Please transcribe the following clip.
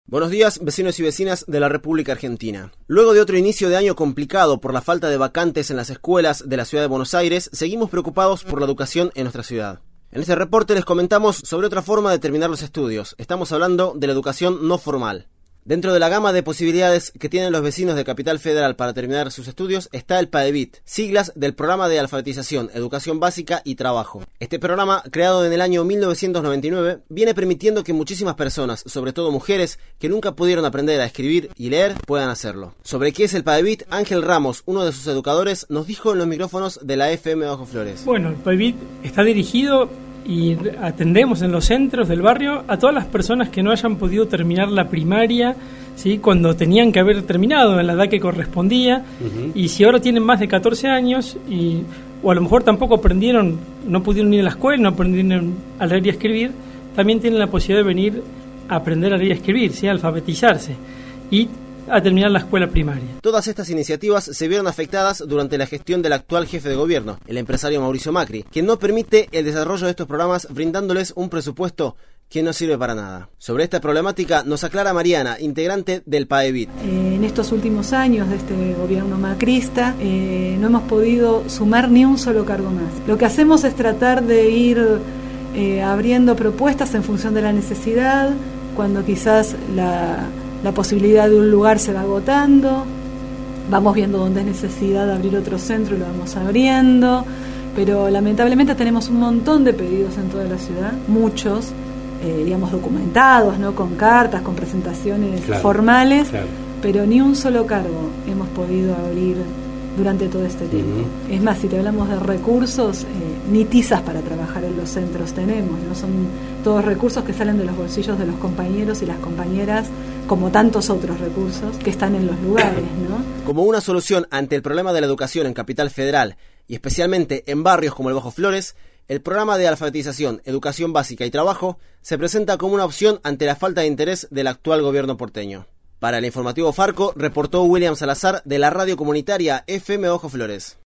Buenos días, vecinos y vecinas de la República Argentina. Luego de otro inicio de año complicado por la falta de vacantes en las escuelas de la ciudad de Buenos Aires, seguimos preocupados por la educación en nuestra ciudad. En este reporte les comentamos sobre otra forma de terminar los estudios. Estamos hablando de la educación no formal. Dentro de la gama de posibilidades que tienen los vecinos de Capital Federal para terminar sus estudios está el PAEBIT, siglas del Programa de Alfabetización, Educación Básica y Trabajo. Este programa, creado en el año 1999, viene permitiendo que muchísimas personas, sobre todo mujeres, que nunca pudieron aprender a escribir y leer, puedan hacerlo. Sobre qué es el PAEBIT, Ángel Ramos, uno de sus educadores, nos dijo en los micrófonos de la FM Bajo Flores. Bueno, el PAEBIT está dirigido y atendemos en los centros del barrio a todas las personas que no hayan podido terminar la primaria, ¿sí?, cuando tenían que haber terminado en la edad que correspondía, y si ahora tienen más de 14 años o a lo mejor tampoco aprendieron, no pudieron ir a la escuela, no aprendieron a leer y a escribir, también tienen la posibilidad de venir a aprender a leer y a escribir, ¿sí?, a alfabetizarse y a terminar la escuela primaria. Todas estas iniciativas se vieron afectadas durante la gestión del actual jefe de gobierno, el empresario Mauricio Macri, quien no permite el desarrollo de estos programas brindándoles un presupuesto que no sirve para nada. Sobre esta problemática nos aclara Mariana, integrante del PAEBIT. En estos últimos años de este gobierno macrista no hemos podido sumar ni un solo cargo más. Lo que hacemos es tratar de ir abriendo propuestas en función de la necesidad, cuando quizás la posibilidad de un lugar se va agotando, vamos viendo dónde es necesidad de abrir otro centro y lo vamos abriendo, pero lamentablemente tenemos un montón de pedidos en toda la ciudad, muchos, digamos documentados, ¿no?, con cartas, con presentaciones formales, pero ni un solo cargo hemos podido abrir durante todo este tiempo. Es más, si te hablamos de recursos, ni tizas para trabajar en los centros tenemos, ¿no? Son todos recursos que salen de los bolsillos de los compañeros y las compañeras, como tantos otros recursos que están en los lugares, ¿no? Como una solución ante el problema de la educación en Capital Federal, y especialmente en barrios como el Bajo Flores, el programa de alfabetización, educación básica y trabajo se presenta como una opción ante la falta de interés del actual gobierno porteño. Para el informativo Farco, reportó William Salazar de la radio comunitaria FM Bajo Flores.